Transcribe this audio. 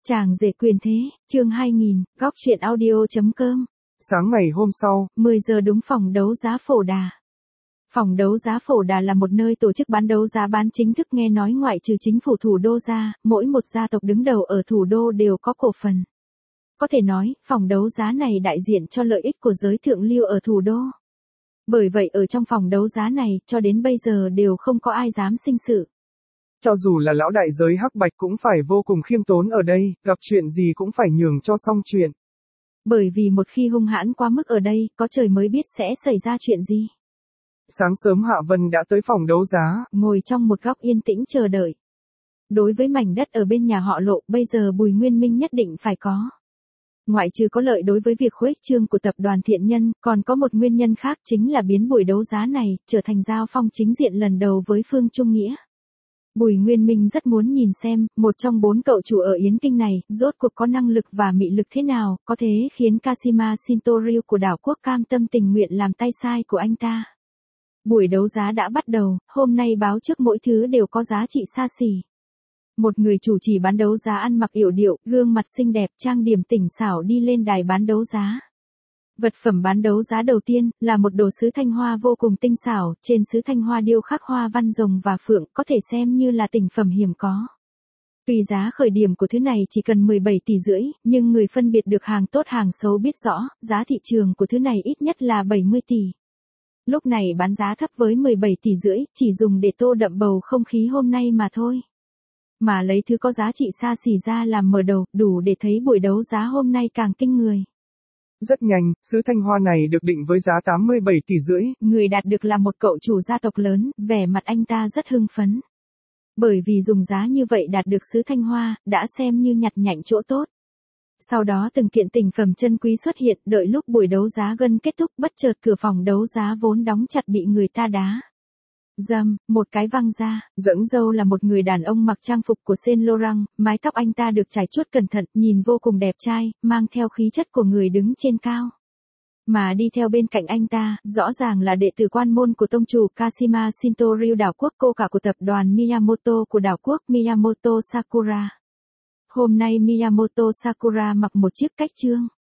Chàng rể quyền thế, chương 2000, góc truyện audio.com. Sáng ngày hôm sau, 10 giờ đúng phòng đấu giá Phổ Đà. Phòng đấu giá Phổ Đà là một nơi tổ chức bán đấu giá bán chính thức, nghe nói ngoại trừ chính phủ thủ đô ra, mỗi một gia tộc đứng đầu ở thủ đô đều có cổ phần. Có thể nói, phòng đấu giá này đại diện cho lợi ích của giới thượng lưu ở thủ đô. Bởi vậy ở trong phòng đấu giá này, cho đến bây giờ đều không có ai dám sinh sự. cho dù là lão đại giới hắc bạch cũng phải vô cùng khiêm tốn ở đây, gặp chuyện gì cũng phải nhường cho xong chuyện. Bởi vì một khi hung hãn quá mức ở đây, có trời mới biết sẽ xảy ra chuyện gì. Sáng sớm Hạ Vân đã tới phòng đấu giá, ngồi trong một góc yên tĩnh chờ đợi. Đối với mảnh đất ở bên nhà họ Lộ, bây giờ Bùi Nguyên Minh nhất định phải có. Ngoại trừ có lợi đối với việc khuếch trương của tập đoàn Thiện Nhân, còn có một nguyên nhân khác chính là biến buổi đấu giá này trở thành giao phong chính diện lần đầu với Phương Trung Nghĩa. Bùi Nguyên Minh rất muốn nhìn xem, một trong 4 cậu chủ ở Yến Kinh này, rốt cuộc có năng lực và mị lực thế nào, có thế khiến Kashima Shintoryu của đảo quốc cam tâm tình nguyện làm tay sai của anh ta. Buổi đấu giá đã bắt đầu, hôm nay báo trước mỗi thứ đều có giá trị xa xỉ. Một người chủ trì bán đấu giá ăn mặc yểu điệu, gương mặt xinh đẹp, trang điểm tỉnh xảo đi lên đài bán đấu giá. Vật phẩm bán đấu giá đầu tiên là một đồ sứ thanh hoa vô cùng tinh xảo, trên sứ thanh hoa điêu khắc hoa văn rồng và phượng, có thể xem như là tinh phẩm hiếm có. Tuy giá khởi điểm của thứ này chỉ cần 17,5 tỷ, nhưng người phân biệt được hàng tốt hàng xấu biết rõ, giá thị trường của thứ này ít nhất là 70 tỷ. Lúc này bán giá thấp với 17,5 tỷ, chỉ dùng để tô đậm bầu không khí hôm nay mà thôi. Mà lấy thứ có giá trị xa xỉ ra làm mở đầu, đủ để thấy buổi đấu giá hôm nay càng kinh người. Rất nhanh, sứ thanh hoa này được định với giá 87,5 tỷ. Người đạt được là một cậu chủ gia tộc lớn, vẻ mặt anh ta rất hưng phấn. Bởi vì dùng giá như vậy đạt được sứ thanh hoa, đã xem như nhặt nhạnh chỗ tốt. Sau đó từng kiện tinh phẩm chân quý xuất hiện, đợi lúc buổi đấu giá gần kết thúc, bất chợt cửa phòng đấu giá vốn đóng chặt bị người ta đá. Dầm, một cái văng ra, dẫn dâu là một người đàn ông mặc trang phục của Saint Laurent, mái tóc anh ta được chải chuốt cẩn thận, nhìn vô cùng đẹp trai, mang theo khí chất của người đứng trên cao. Mà đi theo bên cạnh anh ta, rõ ràng là đệ tử quan môn của tông chủ Kashima Shintoryu đảo quốc, cô cả của tập đoàn Miyamoto của đảo quốc, Miyamoto Sakura. Hôm nay Miyamoto Sakura mặc một chiếc cách trương.